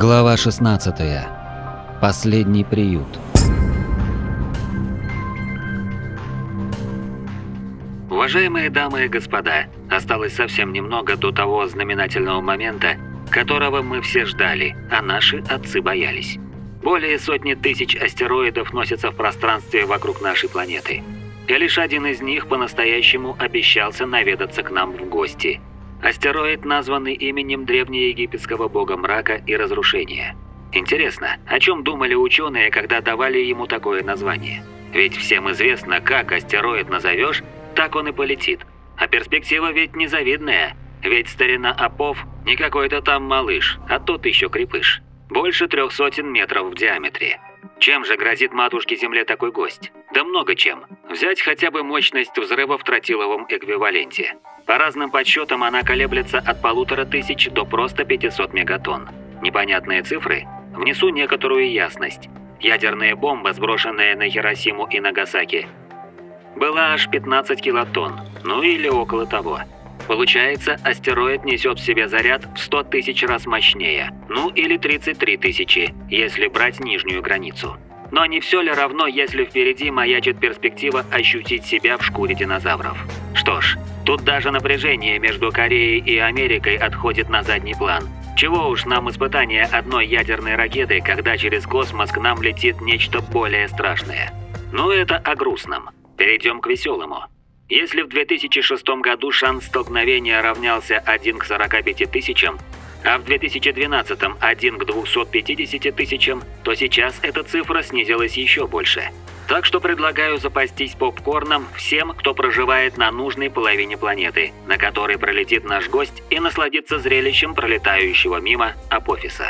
Глава 16. Последний приют. Уважаемые дамы и господа, осталось совсем немного до того знаменательного момента, которого мы все ждали, а наши отцы боялись. Более сотни тысяч астероидов носятся в пространстве вокруг нашей планеты. И лишь один из них по-настоящему обещался наведаться к нам в гости. Астероид, названный именем древнеегипетского бога мрака и разрушения. Интересно, о чем думали ученые, когда давали ему такое название? Ведь всем известно, как астероид назовешь, так он и полетит. А перспектива ведь незавидная. Ведь старина Апов не какой-то там малыш, а тот еще крепыш. Больше 300 метров в диаметре. Чем же грозит матушке Земле такой гость? Да много чем. Взять хотя бы мощность взрыва в тротиловом эквиваленте. По разным подсчетам она колеблется от 1500 до просто 500 мегатонн. Непонятные цифры? Внесу некоторую ясность. Ядерная бомба, сброшенная на Хиросиму и Нагасаки, была аж 15 килотонн, ну или около того. Получается, астероид несет в себе заряд в 100 тысяч раз мощнее, ну или 33 тысячи, если брать нижнюю границу. Но не все ли равно, если впереди маячит перспектива ощутить себя в шкуре динозавров? Что ж, тут даже напряжение между Кореей и Америкой отходит на задний план. Чего уж нам испытание одной ядерной ракеты, когда через космос к нам летит нечто более страшное. Ну это о грустном. Перейдем к веселому. Если в 2006 году шанс столкновения равнялся 1 к 45 тысячам, а в 2012 1 к 250 тысячам, то сейчас эта цифра снизилась еще больше. Так что предлагаю запастись попкорном всем, кто проживает на нужной половине планеты, на которой пролетит наш гость, и насладиться зрелищем пролетающего мимо Апофиса.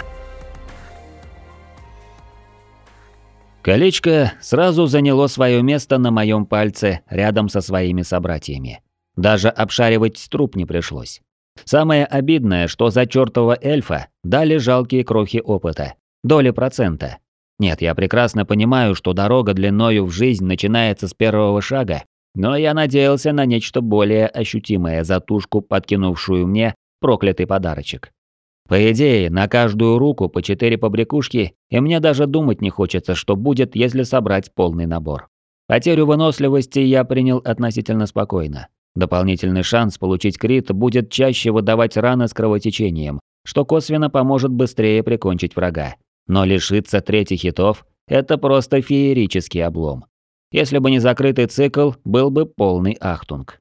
Колечко сразу заняло свое место на моем пальце рядом со своими собратьями. Даже обшаривать труп не пришлось. Самое обидное, что за чертова эльфа дали жалкие крохи опыта. Доли процента. Нет, я прекрасно понимаю, что дорога длиною в жизнь начинается с первого шага, но я надеялся на нечто более ощутимое за тушку, подкинувшую мне проклятый подарочек. По идее, на каждую руку по 4 побрякушки, и мне даже думать не хочется, что будет, если собрать полный набор. Потерю выносливости я принял относительно спокойно. Дополнительный шанс получить крит будет чаще выдавать раны с кровотечением, что косвенно поможет быстрее прикончить врага. Но лишиться 3 хитов – это просто феерический облом. Если бы не закрытый цикл, был бы полный ахтунг.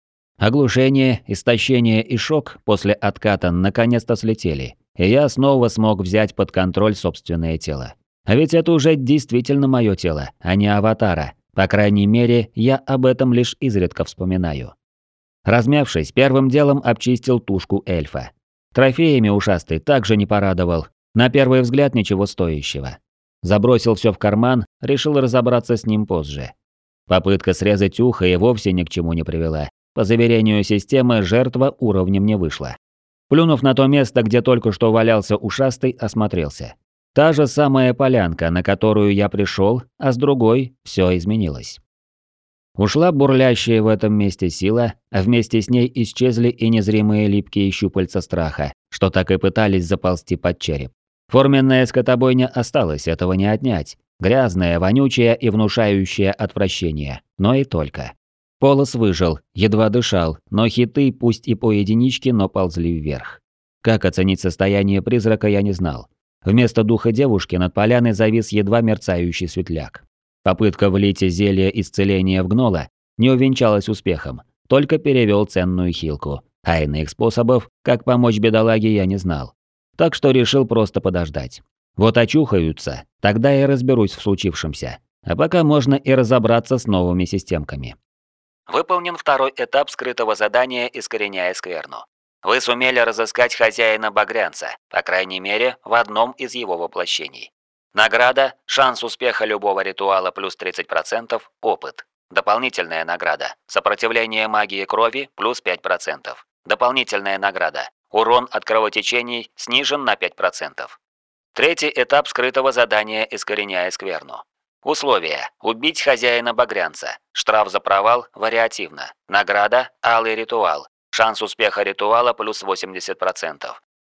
Оглушение, истощение и шок после отката наконец-то слетели, и я снова смог взять под контроль собственное тело. А ведь это уже действительно мое тело, а не аватара. По крайней мере, я об этом лишь изредка вспоминаю. Размявшись, первым делом обчистил тушку эльфа. Трофеями ушастый также не порадовал. На первый взгляд ничего стоящего. Забросил все в карман, решил разобраться с ним позже. Попытка срезать ухо и вовсе ни к чему не привела. По заверению системы, жертва уровнем не вышла. Плюнув на то место, где только что валялся ушастый, осмотрелся. Та же самая полянка, на которую я пришел, а с другой все изменилось. Ушла бурлящая в этом месте сила, а вместе с ней исчезли и незримые липкие щупальца страха, что так и пытались заползти под череп. Форменная скотобойня осталась, этого не отнять. Грязная, вонючая и внушающая отвращение, но и только. Полос выжил, едва дышал, но хиты, пусть и по единичке, но ползли вверх. Как оценить состояние призрака, я не знал. Вместо духа девушки над поляной завис едва мерцающий светляк. Попытка влить зелье исцеления в гнола не увенчалась успехом, только перевел ценную хилку, а иных способов, как помочь бедолаге, я не знал. Так что решил просто подождать. Вот очухаются, тогда и разберусь в случившемся. А пока можно и разобраться с новыми системками. Выполнен второй этап скрытого задания «Искореняя скверну». Вы сумели разыскать хозяина Багрянца, по крайней мере, в одном из его воплощений. Награда – шанс успеха любого ритуала плюс 30%, опыт. Дополнительная награда – сопротивление магии крови плюс 5%. Дополнительная награда – урон от кровотечений снижен на 5%. Третий этап скрытого задания «Искореняя скверну». Условия. Убить хозяина Багрянца. Штраф за провал вариативно. Награда – алый ритуал. Шанс успеха ритуала плюс 80%.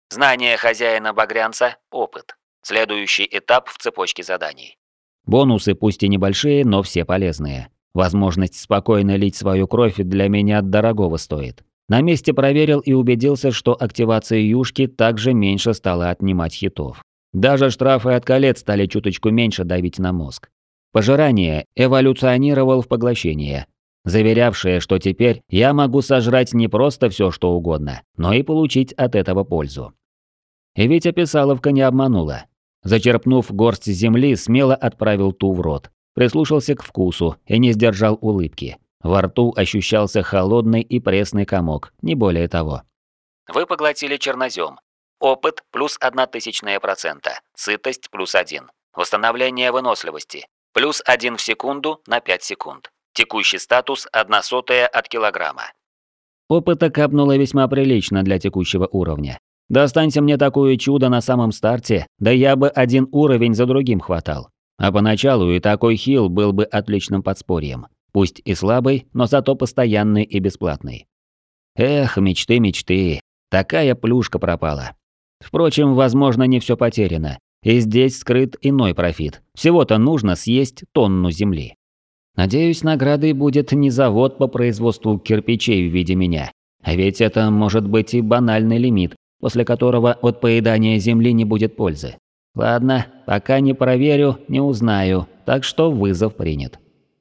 Знание хозяина багрянца – опыт. Следующий этап в цепочке заданий. Бонусы пусть и небольшие, но все полезные. Возможность спокойно лить свою кровь для меня дорогого стоит. На месте проверил и убедился, что активация юшки также меньше стала отнимать хитов. Даже штрафы от колец стали чуточку меньше давить на мозг. Пожирание эволюционировал в поглощение, заверявшее, что теперь я могу сожрать не просто все, что угодно, но и получить от этого пользу. И ведь описаловка не обманула. Зачерпнув горсть земли, смело отправил ту в рот. Прислушался к вкусу и не сдержал улыбки. Во рту ощущался холодный и пресный комок, не более того. Вы поглотили чернозем. Опыт плюс 0,01%. Сытость плюс 1. Восстановление выносливости. Плюс 1 в секунду на 5 секунд. Текущий статус 0,01 от килограмма. Опыта капнуло весьма прилично для текущего уровня. Достанься мне такое чудо на самом старте, да я бы один уровень за другим хватал. А поначалу и такой хил был бы отличным подспорьем. Пусть и слабый, но зато постоянный и бесплатный. Эх, мечты, мечты. Такая плюшка пропала. Впрочем, возможно, не все потеряно. И здесь скрыт иной профит. Всего-то нужно съесть тонну земли. Надеюсь, наградой будет не завод по производству кирпичей в виде меня. А ведь это может быть и банальный лимит, после которого от поедания земли не будет пользы. Ладно, пока не проверю, не узнаю, так что вызов принят.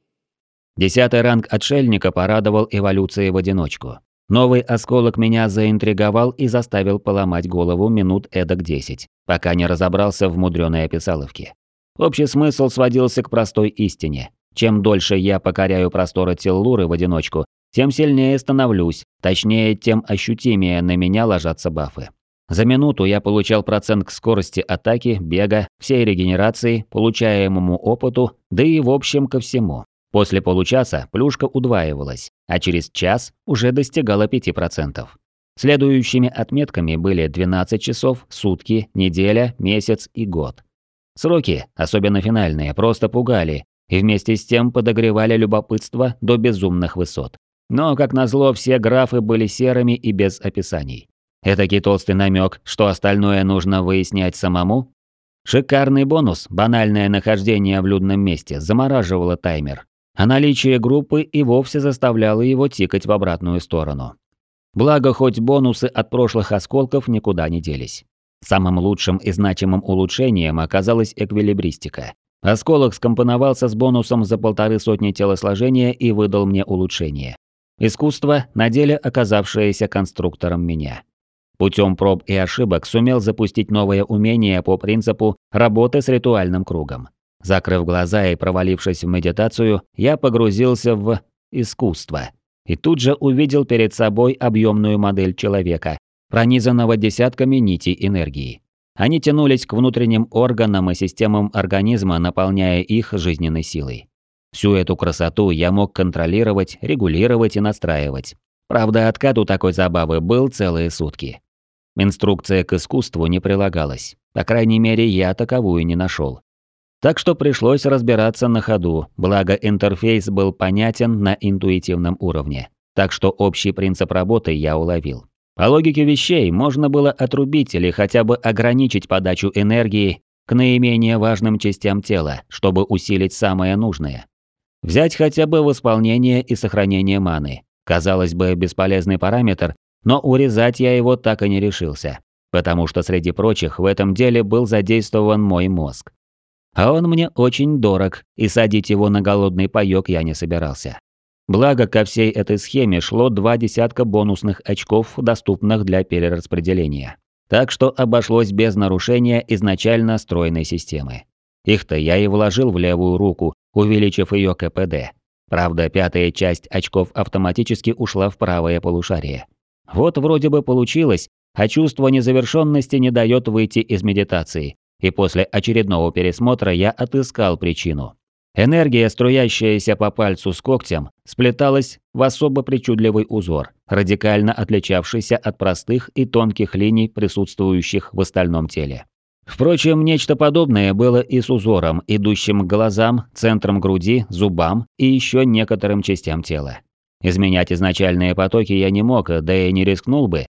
10-й ранг отшельника порадовал эволюцией в одиночку. Новый осколок меня заинтриговал и заставил поломать голову минут эдак 10, пока не разобрался в мудрёной описаловке. Общий смысл сводился к простой истине. Чем дольше я покоряю просторы Теллуры в одиночку, тем сильнее становлюсь, точнее, тем ощутимее на меня ложатся бафы. За минуту я получал процент к скорости атаки, бега, всей регенерации, получаемому опыту, да и в общем ко всему. После получаса плюшка удваивалась, а через час уже достигала 5%. Следующими отметками были 12 часов, сутки, неделя, месяц и год. Сроки, особенно финальные, просто пугали и вместе с тем подогревали любопытство до безумных высот. Но, как назло, все графы были серыми и без описаний. Этакий толстый намек, что остальное нужно выяснять самому? Шикарный бонус, банальное нахождение в людном месте, замораживало таймер, а наличие группы и вовсе заставляло его тикать в обратную сторону. Благо, хоть бонусы от прошлых осколков никуда не делись. Самым лучшим и значимым улучшением оказалась эквилибристика. Осколок скомпоновался с бонусом за 150 телосложения и выдал мне улучшение. Искусство, на деле оказавшееся конструктором меня. Путем проб и ошибок сумел запустить новое умение по принципу работы с ритуальным кругом. Закрыв глаза и провалившись в медитацию, я погрузился в искусство. И тут же увидел перед собой объемную модель человека, пронизанного десятками нитей энергии. Они тянулись к внутренним органам и системам организма, наполняя их жизненной силой. Всю эту красоту я мог контролировать, регулировать и настраивать. Правда, откат у такой забавы был целые сутки. Инструкция к искусству не прилагалась. По крайней мере, я таковую не нашел. Так что пришлось разбираться на ходу, благо интерфейс был понятен на интуитивном уровне. Так что общий принцип работы я уловил. По логике вещей можно было отрубить или хотя бы ограничить подачу энергии к наименее важным частям тела, чтобы усилить самое нужное. Взять хотя бы восполнение и сохранение маны. Казалось бы, бесполезный параметр, но урезать я его так и не решился, потому что среди прочих в этом деле был задействован мой мозг. А он мне очень дорог, и садить его на голодный паёк я не собирался. Благо, ко всей этой схеме шло 2 десятка бонусных очков, доступных для перераспределения. Так что обошлось без нарушения изначально стройной системы. Их-то я и вложил в левую руку, увеличив ее КПД. Правда, 5-я часть очков автоматически ушла в правое полушарие. Вот вроде бы получилось, а чувство незавершенности не дает выйти из медитации. И после очередного пересмотра я отыскал причину. Энергия, струящаяся по пальцу с когтем, сплеталась в особо причудливый узор, радикально отличавшийся от простых и тонких линий, присутствующих в остальном теле. Впрочем, нечто подобное было и с узором, идущим к глазам, центрам груди, зубам и еще некоторым частям тела. Изменять изначальные потоки я не мог, да и не рискнул бы.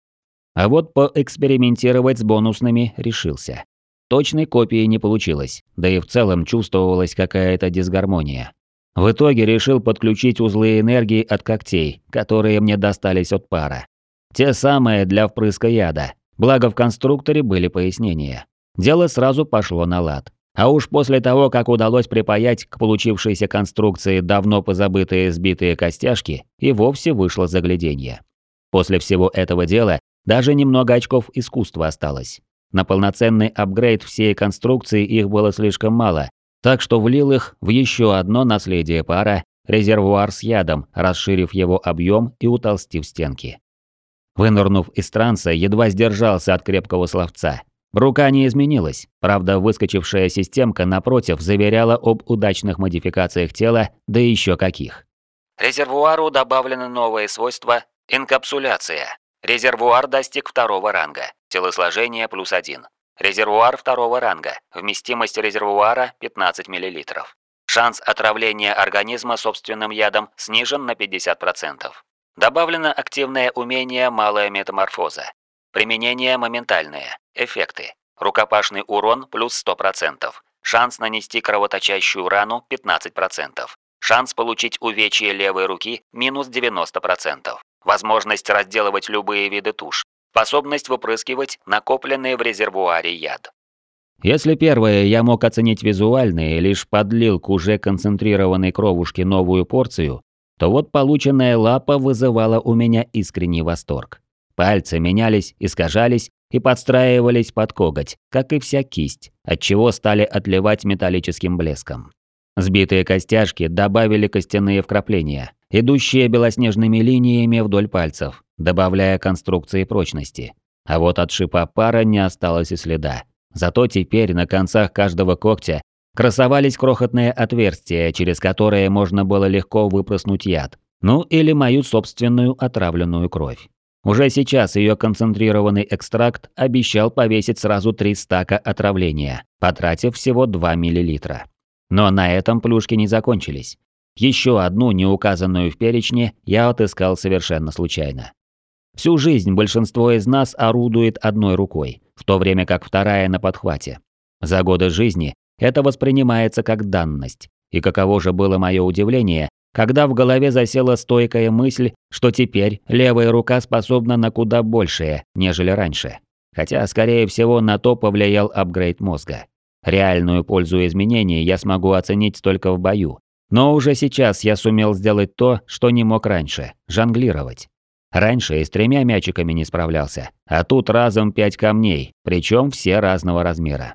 А вот поэкспериментировать с бонусными решился. Точной копии не получилось, да и в целом чувствовалась какая-то дисгармония. В итоге решил подключить узлы энергии от когтей, которые мне достались от пара. Те самые для впрыска яда, благо в конструкторе были пояснения. Дело сразу пошло на лад. А уж после того, как удалось припаять к получившейся конструкции давно позабытые сбитые костяшки, и вовсе вышло загляденье. После всего этого дела даже немного очков искусства осталось. На полноценный апгрейд всей конструкции их было слишком мало, так что влил их в еще одно наследие пара – резервуар с ядом, расширив его объем и утолстив стенки. Вынырнув из транса, едва сдержался от крепкого словца. Рука не изменилась, правда выскочившая системка напротив заверяла об удачных модификациях тела, да еще каких. Резервуару добавлены новые свойства инкапсуляция. Резервуар достиг 2-го ранга. Телосложение +1. Резервуар 2-го ранга. Вместимость резервуара 15 мл. Шанс отравления организма собственным ядом снижен на 50%. Добавлено активное умение «Малая метаморфоза». Применение моментальное. Эффекты. Рукопашный урон плюс 100%. Шанс нанести кровоточащую рану 15%. Шанс получить увечье левой руки минус 90%. Возможность разделывать любые виды туш. Способность выпрыскивать накопленные в резервуаре яд. Если первое я мог оценить визуально и лишь подлил к уже концентрированной кровушке новую порцию, то вот полученная лапа вызывала у меня искренний восторг. Пальцы менялись, искажались и подстраивались под коготь, как и вся кисть, отчего стали отливать металлическим блеском. Сбитые костяшки добавили костяные вкрапления, идущие белоснежными линиями вдоль пальцев, добавляя конструкции прочности. А вот от шипа пара не осталось и следа. Зато теперь на концах каждого когтя красовались крохотные отверстия, через которые можно было легко выпрыснуть яд, ну или мою собственную отравленную кровь. Уже сейчас ее концентрированный экстракт обещал повесить сразу 3 стака отравления, потратив всего 2 мл. Но на этом плюшки не закончились. Еще одну, не указанную в перечне, я отыскал совершенно случайно. Всю жизнь большинство из нас орудует одной рукой, в то время как вторая на подхвате. За годы жизни это воспринимается как данность. И каково же было мое удивление, когда в голове засела стойкая мысль, что теперь левая рука способна на куда большее, нежели раньше. Хотя, скорее всего, на то повлиял апгрейд мозга. Реальную пользу изменений я смогу оценить только в бою. Но уже сейчас я сумел сделать то, что не мог раньше – жонглировать. Раньше и с 3 мячиками не справлялся, а тут разом 5 камней, причем все разного размера.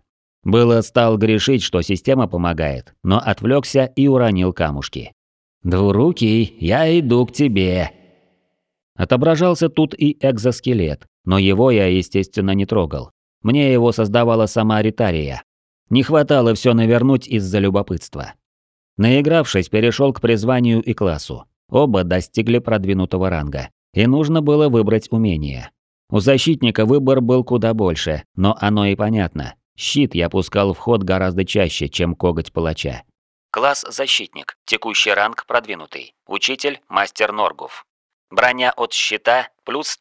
Стал грешить, что система помогает, но отвлекся и уронил камушки. «Двурукий, я иду к тебе!» Отображался тут и экзоскелет, но его я, естественно, не трогал. Мне его создавала сама Ритария. Не хватало все навернуть из-за любопытства. Наигравшись, перешел к призванию и классу. Оба достигли продвинутого ранга, и нужно было выбрать умение. У защитника выбор был куда больше, но оно и понятно. Щит я пускал в ход гораздо чаще, чем коготь палача. Класс защитник. Текущий ранг продвинутый. Учитель мастер Норгув. Броня от щита плюс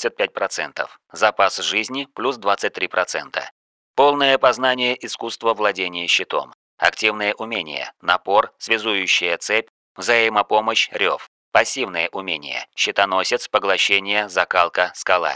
175%. Запас жизни плюс 23%. Полное познание искусства владения щитом. Активные умения. Напор, связующая цепь, взаимопомощь, рев. Пассивные умения. Щитоносец, поглощение, закалка, скала.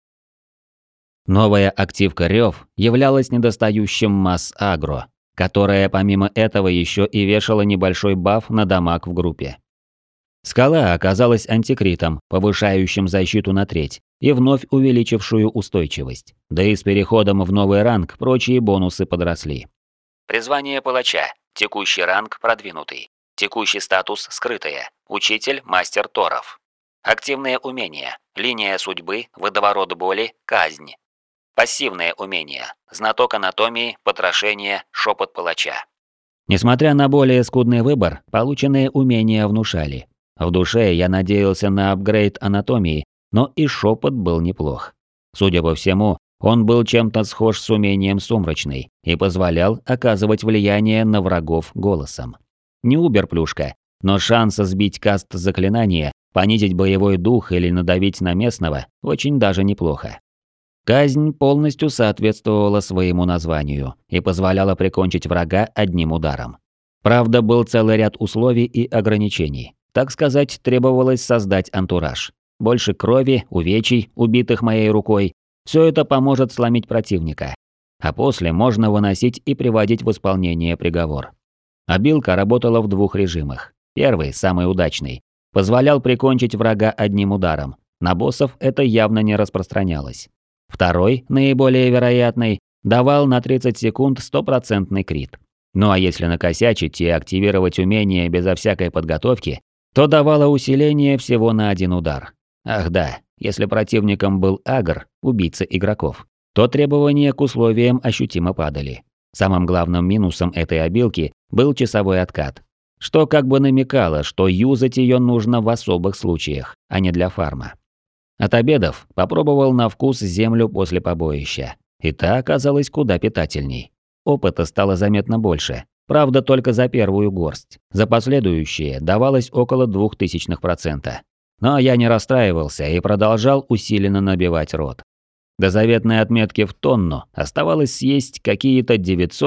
Новая активка рев являлась недостающим масс-агро, которая помимо этого еще и вешала небольшой баф на дамаг в группе. Скала оказалась антикритом, повышающим защиту на треть, и вновь увеличившую устойчивость. Да и с переходом в новый ранг прочие бонусы подросли. Призвание палача. Текущий ранг продвинутый. Текущий статус скрытое. Учитель мастер Торов. Активные умения. Линия судьбы, водоворот боли, казнь. Пассивные умения. Знаток анатомии, потрошение, шепот палача. Несмотря на более скудный выбор, полученные умения внушали. В душе я надеялся на апгрейд анатомии, но и шепот был неплох. Судя по всему, он был чем-то схож с умением сумрачный и позволял оказывать влияние на врагов голосом. Не убер-плюшка, но шанс сбить каст заклинания, понизить боевой дух или надавить на местного очень даже неплохо. Казнь полностью соответствовала своему названию и позволяла прикончить врага одним ударом. Правда, был целый ряд условий и ограничений. Так сказать, требовалось создать антураж. Больше крови, увечий, убитых моей рукой. Все это поможет сломить противника. А после можно выносить и приводить в исполнение приговор. Обилка работала в двух режимах. Первый, самый удачный, позволял прикончить врага одним ударом. На боссов это явно не распространялось. Второй, наиболее вероятный, давал на 30 секунд 100% крит. Ну а если накосячить и активировать умение безо всякой подготовки, то давало усиление всего на один удар. Ах да, если противником был агр, убийца игроков, то требования к условиям ощутимо падали. Самым главным минусом этой обилки был часовой откат, что как бы намекало, что юзать ее нужно в особых случаях, а не для фарма. От обедов попробовал на вкус землю после побоища, и та оказалась куда питательней. Опыта стало заметно больше, правда только за первую горсть, за последующие давалось около 0,02%. Но я не расстраивался и продолжал усиленно набивать рот. До заветной отметки в тонну оставалось съесть какие-то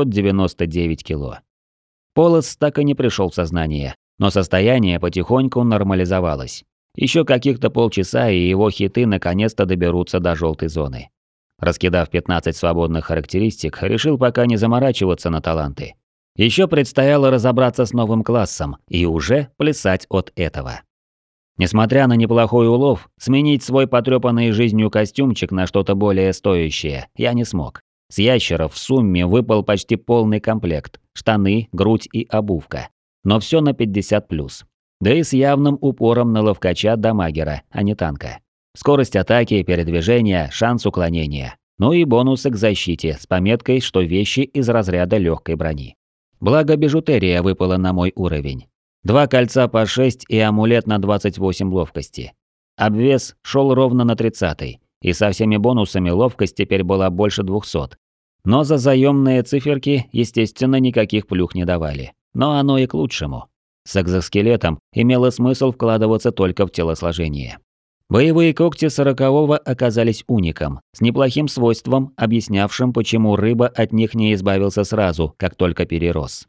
999 кило. Полос так и не пришел в сознание, но состояние потихоньку нормализовалось. Еще каких-то полчаса, и его хиты наконец-то доберутся до желтой зоны. Раскидав 15 свободных характеристик, решил пока не заморачиваться на таланты. Еще предстояло разобраться с новым классом и уже плясать от этого. Несмотря на неплохой улов, сменить свой потрепанный жизнью костюмчик на что-то более стоящее я не смог. С ящеров в сумме выпал почти полный комплект – штаны, грудь и обувка. Но все на 50+. Да и с явным упором на ловкача дамагера, а не танка. Скорость атаки, передвижения, шанс уклонения. Ну и бонусы к защите с пометкой, что вещи из разряда легкой брони. Благо бижутерия выпала на мой уровень. 2 кольца по 6 и амулет на 28 ловкости. Обвес шел ровно на 30-й, и со всеми бонусами ловкость теперь была больше 200. Но за заемные циферки, естественно, никаких плюх не давали. Но оно и к лучшему. С экзоскелетом имело смысл вкладываться только в телосложение. Боевые когти 40-го оказались уником, с неплохим свойством, объяснявшим, почему рыба от них не избавился сразу, как только перерос.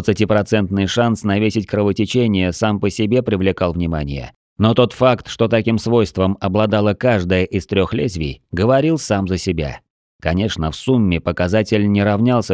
20% шанс навесить кровотечение сам по себе привлекал внимание. Но тот факт, что таким свойством обладала каждая из 3 лезвий, говорил сам за себя. Конечно, в сумме показатель не равнялся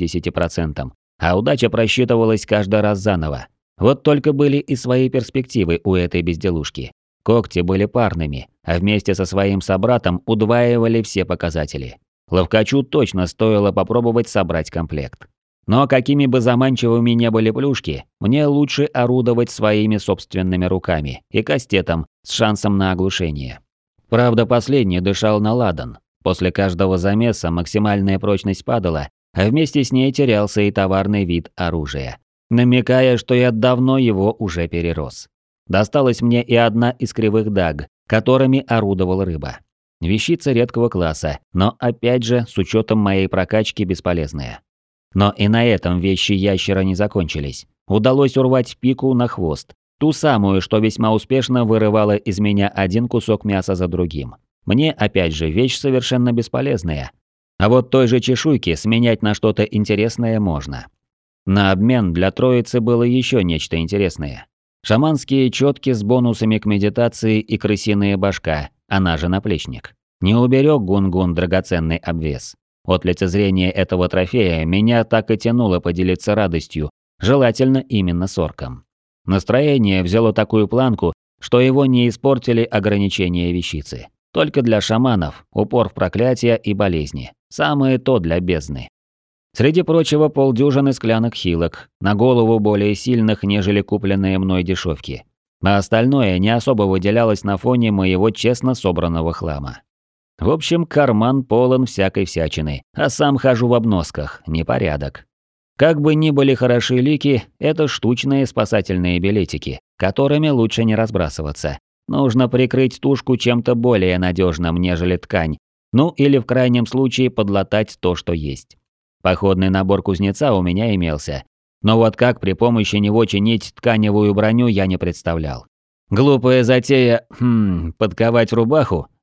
60%, а удача просчитывалась каждый раз заново. Вот только были и свои перспективы у этой безделушки. Когти были парными, а вместе со своим собратом удваивали все показатели. Ловкачу точно стоило попробовать собрать комплект. Но какими бы заманчивыми ни были плюшки, мне лучше орудовать своими собственными руками и кастетом с шансом на оглушение. Правда, последний дышал на ладан. После каждого замеса максимальная прочность падала, а вместе с ней терялся и товарный вид оружия, намекая, что я давно его уже перерос. Досталась мне и одна из кривых даг, которыми орудовал рыба. Вещица редкого класса, но опять же с учетом моей прокачки бесполезная. Но и на этом вещи ящера не закончились. Удалось урвать пику на хвост. Ту самую, что весьма успешно вырывала из меня один кусок мяса за другим. Мне, опять же, вещь совершенно бесполезная. А вот той же чешуйки сменять на что-то интересное можно. На обмен для троицы было еще нечто интересное. Шаманские четки с бонусами к медитации и крысиная башка, она же наплечник. Не уберег Гунгун драгоценный обвес. От лицезрения этого трофея меня так и тянуло поделиться радостью, желательно именно с орком. Настроение взяло такую планку, что его не испортили ограничения вещицы. Только для шаманов упор в проклятия и болезни. Самое то для бездны. Среди прочего полдюжины склянок хилок, на голову более сильных, нежели купленные мной дешевки. А остальное не особо выделялось на фоне моего честно собранного хлама. В общем, карман полон всякой всячины, а сам хожу в обносках, непорядок. Как бы ни были хороши лики, это штучные спасательные билетики, которыми лучше не разбрасываться. Нужно прикрыть тушку чем-то более надежным, нежели ткань, ну или в крайнем случае подлатать то, что есть. Походный набор кузнеца у меня имелся, но вот как при помощи него чинить тканевую броню я не представлял. Глупая затея, подковать рубаху,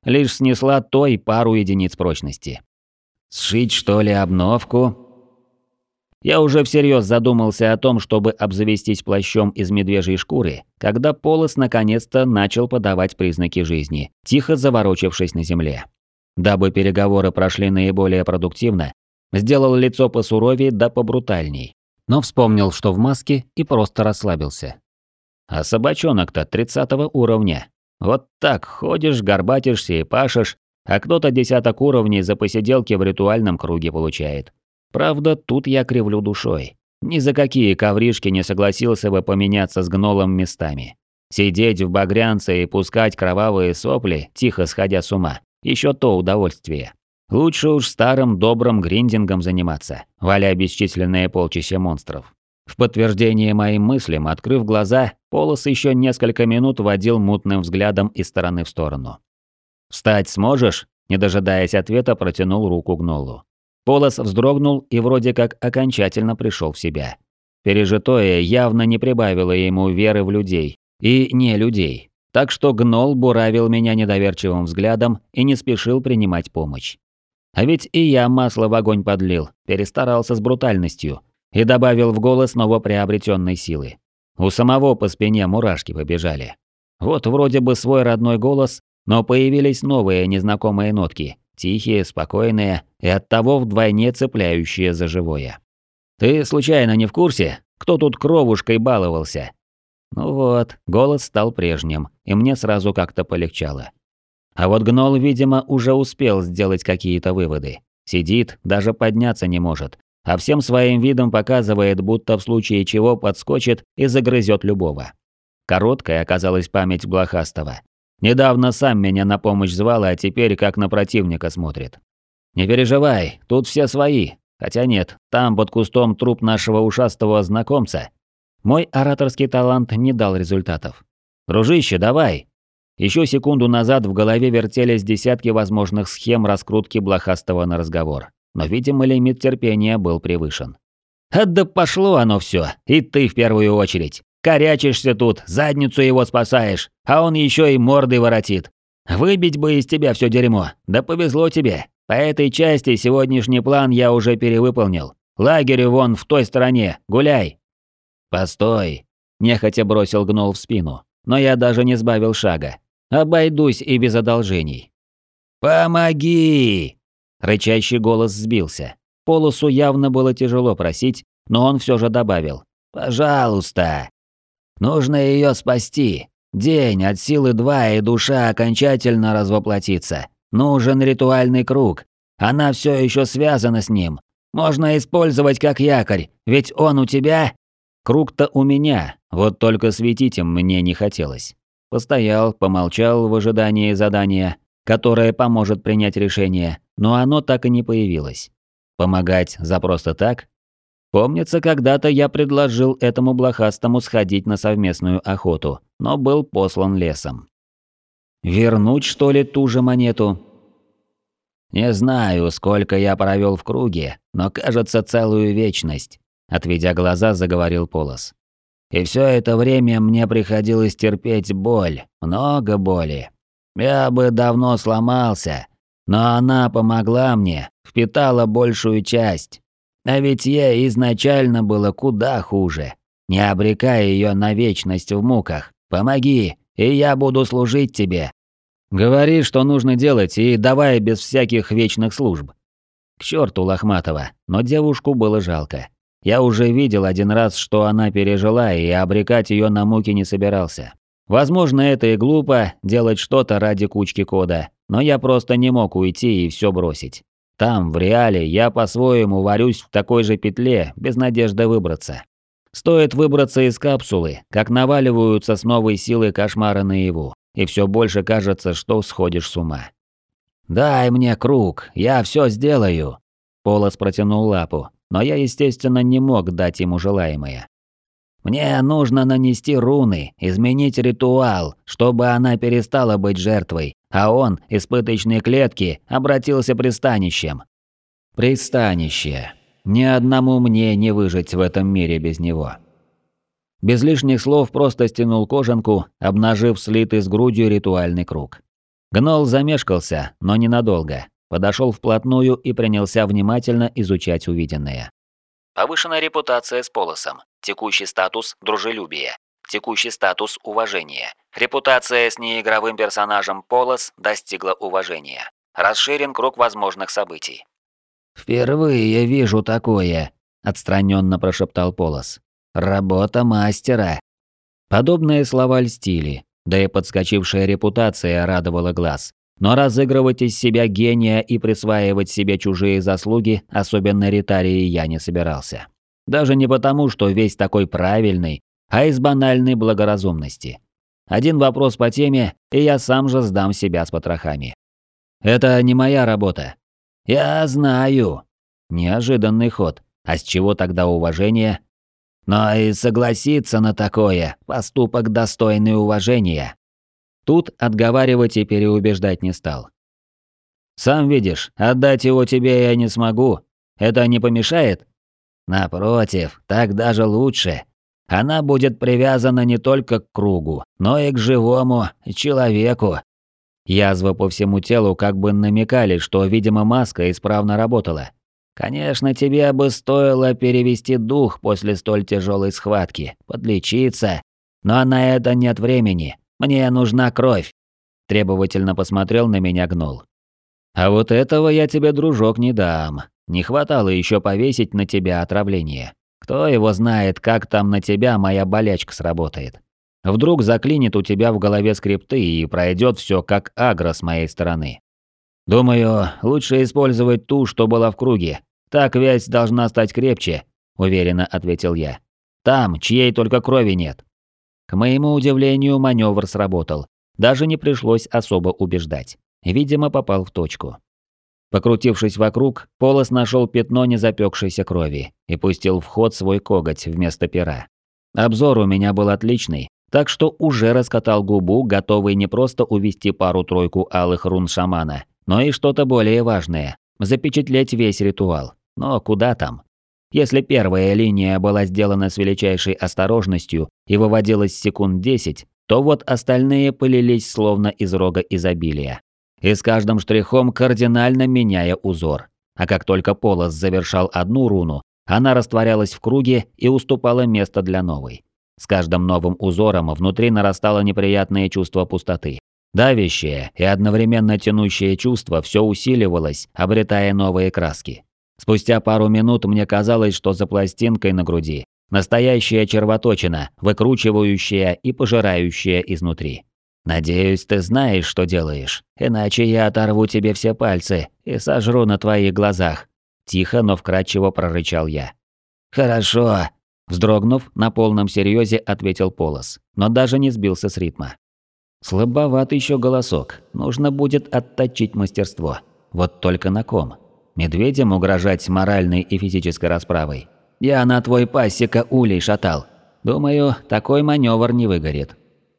лишь снесла той пару единиц прочности. Сшить, что ли, обновку? Я уже всерьез задумался о том, чтобы обзавестись плащом из медвежьей шкуры, когда Полос наконец-то начал подавать признаки жизни, тихо заворочившись на земле. Дабы переговоры прошли наиболее продуктивно, сделал лицо посуровее да побрутальней, но вспомнил, что в маске, и просто расслабился. А собачонок-то 30-го уровня. Вот так ходишь, горбатишься и пашешь, а кто-то 10 уровней за посиделки в ритуальном круге получает. Правда, тут я кривлю душой. Ни за какие ковришки не согласился бы поменяться с гнолом местами. Сидеть в багрянце и пускать кровавые сопли, тихо сходя с ума, еще то удовольствие. Лучше уж старым добрым гриндингом заниматься, валя бесчисленные полчища монстров. В подтверждение моим мыслям, открыв глаза, Полос еще несколько минут водил мутным взглядом из стороны в сторону. «Встать сможешь?» – не дожидаясь ответа, протянул руку гнолу. Полос вздрогнул и вроде как окончательно пришел в себя. Пережитое явно не прибавило ему веры в людей и не людей, так что гнол буравил меня недоверчивым взглядом и не спешил принимать помощь. А ведь и я масло в огонь подлил, перестарался с брутальностью и добавил в голос новоприобретенной силы. У самого по спине мурашки побежали. Вот вроде бы свой родной голос, но появились новые незнакомые нотки, тихие, спокойные и оттого вдвойне цепляющие за живое. «Ты случайно не в курсе, кто тут кровушкой баловался?» Ну вот, голос стал прежним, и мне сразу как-то полегчало. А вот гнол, видимо, уже успел сделать какие-то выводы. Сидит, даже подняться не может, а всем своим видом показывает, будто в случае чего подскочит и загрызет любого. Короткая оказалась память блохастого. Недавно сам меня на помощь звал, а теперь как на противника смотрит. «Не переживай, тут все свои. Хотя нет, там под кустом труп нашего ушастого знакомца». Мой ораторский талант не дал результатов. «Дружище, давай!» Еще секунду назад в голове вертелись десятки возможных схем раскрутки блохастого на разговор. Но, видимо, лимит терпения был превышен. «Да пошло оно все, и ты в первую очередь. Корячишься тут, задницу его спасаешь, а он еще и мордой воротит. Выбить бы из тебя все дерьмо, да повезло тебе. По этой части сегодняшний план я уже перевыполнил. Лагерь вон в той стороне, гуляй». «Постой», – нехотя бросил гнол в спину, но я даже не сбавил шага. Обойдусь и без одолжений. «Помоги!» Рычащий голос сбился. Полосу явно было тяжело просить, но он все же добавил. «Пожалуйста! Нужно ее спасти. День от силы 2, и душа окончательно развоплотится. Нужен ритуальный круг. Она все еще связана с ним. Можно использовать как якорь, ведь он у тебя...» Круг-то у меня, вот только светить им мне не хотелось. Постоял, помолчал в ожидании задания, которое поможет принять решение, но оно так и не появилось. Помогать за просто так? Помнится, когда-то я предложил этому блохастому сходить на совместную охоту, но был послан лесом. Вернуть, что ли, ту же монету? «Не знаю, сколько я провел в круге, но, кажется, целую вечность», – отведя глаза, заговорил Полос. «И все это время мне приходилось терпеть боль, много боли. Я бы давно сломался, но она помогла мне, впитала большую часть. А ведь ей изначально было куда хуже. Не обрекай ее на вечность в муках. Помоги, и я буду служить тебе». «Говори, что нужно делать, и давай без всяких вечных служб». К черту Лохматова, но девушку было жалко. Я уже видел один раз, что она пережила, и обрекать ее на муки не собирался. Возможно, это и глупо, делать что-то ради кучки кода, но я просто не мог уйти и все бросить. Там, в реале, я по-своему варюсь в такой же петле, без надежды выбраться. Стоит выбраться из капсулы, как наваливаются с новой силой кошмары наяву, и все больше кажется, что сходишь с ума. «Дай мне круг, я все сделаю!» Полос протянул лапу, но я, естественно, не мог дать ему желаемое. «Мне нужно нанести руны, изменить ритуал, чтобы она перестала быть жертвой, а он, из пыточной клетки, обратился пристанищем». Пристанище. Ни одному мне не выжить в этом мире без него. Без лишних слов просто стянул кожанку, обнажив слитый с грудью ритуальный круг. Гнол замешкался, но ненадолго. Подошел вплотную и принялся внимательно изучать увиденное. Повышенная репутация с Полосом. Текущий статус – дружелюбие. Текущий статус – уважение. Репутация с неигровым персонажем Полос достигла уважения. Расширен круг возможных событий. «Впервые вижу такое», – отстраненно прошептал Полос. «Работа мастера». Подобные слова льстили, да и подскочившая репутация радовала глаз. Но разыгрывать из себя гения и присваивать себе чужие заслуги, особенно ритарии, я не собирался. Даже не потому, что весь такой правильный, а из банальной благоразумности. Один вопрос по теме, и я сам же сдам себя с потрохами. Это не моя работа. Я знаю. Неожиданный ход. А с чего тогда уважение? Но и согласиться на такое – поступок достойный уважения. Тут отговаривать и переубеждать не стал. «Сам видишь, отдать его тебе я не смогу. Это не помешает?» «Напротив, так даже лучше. Она будет привязана не только к кругу, но и к живому человеку». Язвы по всему телу как бы намекали, что, видимо, маска исправно работала. «Конечно, тебе бы стоило перевести дух после столь тяжелой схватки, подлечиться, но на это нет времени. Мне нужна кровь», – требовательно посмотрел на меня Гнол. «А вот этого я тебе, дружок, не дам. Не хватало еще повесить на тебя отравление. Кто его знает, как там на тебя моя болячка сработает. Вдруг заклинит у тебя в голове скрипты и пройдет все как агро с моей стороны. Думаю, лучше использовать ту, что была в круге. Так вязь должна стать крепче», – уверенно ответил я. «Там, чьей только крови нет». К моему удивлению, маневр сработал. Даже не пришлось особо убеждать. Видимо, попал в точку. Покрутившись вокруг, Полос нашел пятно незапекшейся крови и пустил в ход свой коготь вместо пера. Обзор у меня был отличный, так что уже раскатал губу, готовый не просто увести пару-тройку алых рун шамана, но и что-то более важное – запечатлеть весь ритуал. Но куда там? Если первая линия была сделана с величайшей осторожностью и выводилась секунд 10, то вот остальные пылились словно из рога изобилия. И с каждым штрихом кардинально меняя узор. А как только Полос завершал одну руну, она растворялась в круге и уступала место для новой. С каждым новым узором внутри нарастало неприятное чувство пустоты. Давящее и одновременно тянущее чувство все усиливалось, обретая новые краски. Спустя пару минут мне казалось, что за пластинкой на груди настоящая червоточина, выкручивающая и пожирающая изнутри. «Надеюсь, ты знаешь, что делаешь, иначе я оторву тебе все пальцы и сожру на твоих глазах», – тихо, но вкрадчиво прорычал я. «Хорошо», – вздрогнув, на полном серьезе ответил Полос, но даже не сбился с ритма. Слабоват еще голосок, нужно будет отточить мастерство. Вот только на ком? Медведям угрожать моральной и физической расправой? Я на твой пасека улей шатал. Думаю, такой маневр не выгорит.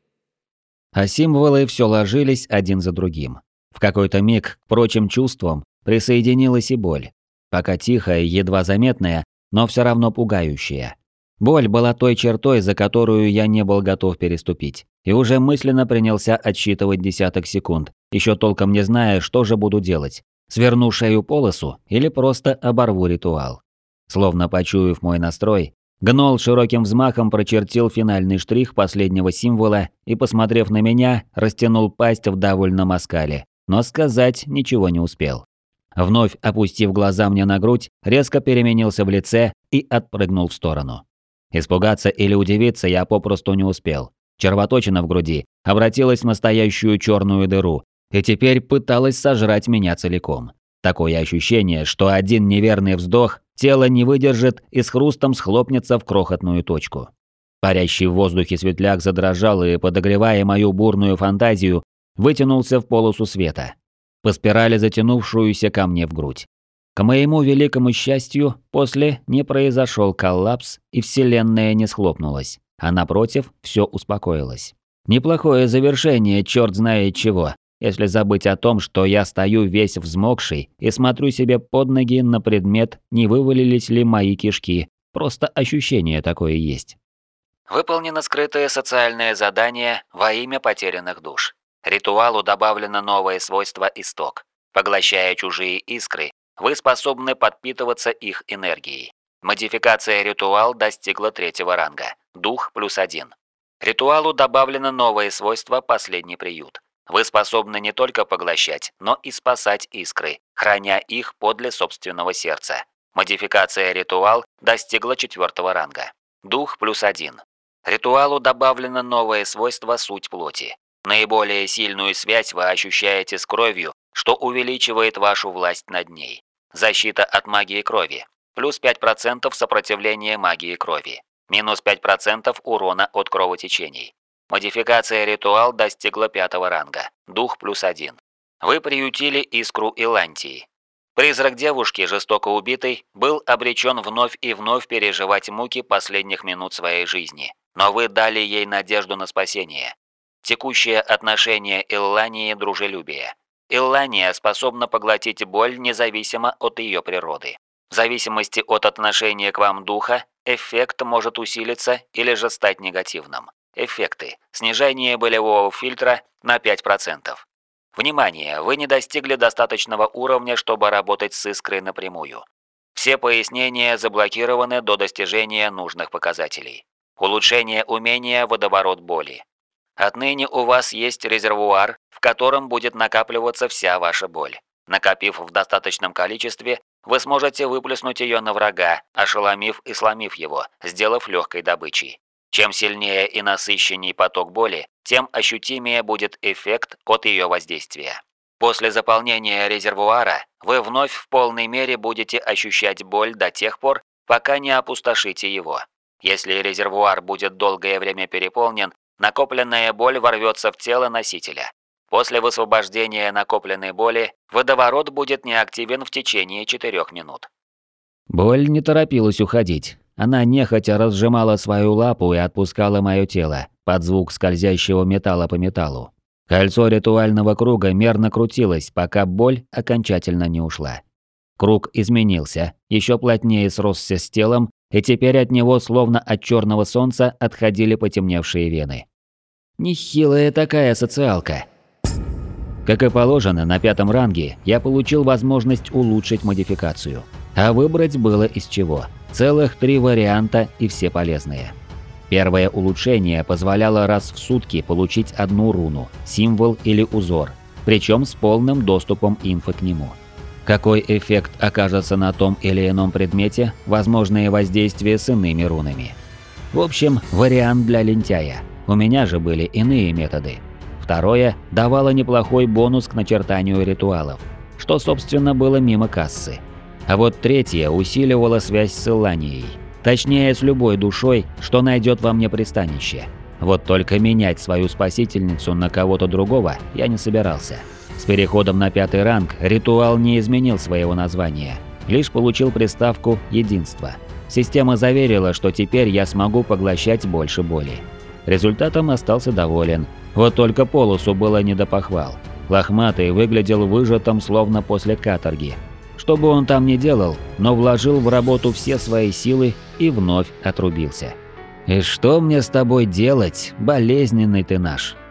А символы все ложились один за другим. В какой-то миг к прочим чувствам присоединилась и боль. Пока тихая, едва заметная, но все равно пугающая. Боль была той чертой, за которую я не был готов переступить. И уже мысленно принялся отсчитывать десяток секунд, еще толком не зная, что же буду делать. Сверну шею Полосу или просто оборву ритуал. Словно почуяв мой настрой, Гнол широким взмахом прочертил финальный штрих последнего символа и, посмотрев на меня, растянул пасть в довольном оскале, но сказать ничего не успел. Вновь опустив глаза мне на грудь, резко переменился в лице и отпрыгнул в сторону. Испугаться или удивиться я попросту не успел. Червоточина в груди обратилась в настоящую черную дыру и теперь пыталась сожрать меня целиком. Такое ощущение, что один неверный вздох тело не выдержит и с хрустом схлопнется в крохотную точку. Парящий в воздухе светляк задрожал и, подогревая мою бурную фантазию, вытянулся в полосу света, по спирали затянувшуюся ко мне в грудь. К моему великому счастью, после не произошел коллапс и вселенная не схлопнулась, а напротив, все успокоилось. Неплохое завершение, черт знает чего. Если забыть о том, что я стою весь взмокший и смотрю себе под ноги на предмет, не вывалились ли мои кишки, просто ощущение такое есть. Выполнено скрытое социальное задание во имя потерянных душ. Ритуалу добавлено новое свойство «Исток». Поглощая чужие искры, вы способны подпитываться их энергией. Модификация «Ритуал» достигла 3-го ранга. Дух +1. Ритуалу добавлено новое свойство «Последний приют». Вы способны не только поглощать, но и спасать искры, храня их подле собственного сердца. Модификация «Ритуал» достигла 4-го ранга. Дух +1. Ритуалу добавлено новое свойство «Суть плоти». Наиболее сильную связь вы ощущаете с кровью, что увеличивает вашу власть над ней. Защита от магии крови. Плюс 5% сопротивления магии крови. Минус 5% урона от кровотечений. Модификация «Ритуал» достигла 5-го ранга. Дух +1. Вы приютили искру Илантии. Призрак девушки, жестоко убитой, был обречен вновь и вновь переживать муки последних минут своей жизни. Но вы дали ей надежду на спасение. Текущее отношение Иллании – дружелюбие. Иллания способна поглотить боль независимо от ее природы. В зависимости от отношения к вам духа, эффект может усилиться или же стать негативным. Эффекты. Снижение болевого фильтра на 5%. Внимание! Вы не достигли достаточного уровня, чтобы работать с искрой напрямую. Все пояснения заблокированы до достижения нужных показателей. Улучшение умения «Водоворот боли». Отныне у вас есть резервуар, в котором будет накапливаться вся ваша боль. Накопив в достаточном количестве, вы сможете выплеснуть ее на врага, ошеломив и сломив его, сделав легкой добычей. Чем сильнее и насыщенней поток боли, тем ощутимее будет эффект от ее воздействия. После заполнения резервуара вы вновь в полной мере будете ощущать боль до тех пор, пока не опустошите его. Если резервуар будет долгое время переполнен, накопленная боль ворвется в тело носителя. После высвобождения накопленной боли водоворот будет неактивен в течение 4 минут. Боль не торопилась уходить. Она нехотя разжимала свою лапу и отпускала мое тело под звук скользящего металла по металлу. Кольцо ритуального круга мерно крутилось, пока боль окончательно не ушла. Круг изменился, еще плотнее сросся с телом, и теперь от него, словно от черного солнца, отходили потемневшие вены. Нехилая такая социалка. Как и положено, на 5-м ранге я получил возможность улучшить модификацию. А выбрать было из чего. Целых 3 варианта и все полезные. Первое улучшение позволяло раз в сутки получить 1 руну, символ или узор, причем с полным доступом инфы к нему. Какой эффект окажется на том или ином предмете, возможные воздействия с иными рунами. В общем, вариант для лентяя. У меня же были иные методы. Второе давало неплохой бонус к начертанию ритуалов, что, собственно, было мимо кассы. А вот третье усиливало связь с Илланией. Точнее, с любой душой, что найдет во мне пристанище. Вот только менять свою спасительницу на кого-то другого я не собирался. С переходом на 5-й ранг ритуал не изменил своего названия, лишь получил приставку «Единство». Система заверила, что теперь я смогу поглощать больше боли. Результатом остался доволен, вот только Полосу было не до похвал. Лохматый выглядел выжатым, словно после каторги. Что бы он там ни делал, но вложил в работу все свои силы и вновь отрубился. «И что мне с тобой делать, болезненный ты наш?»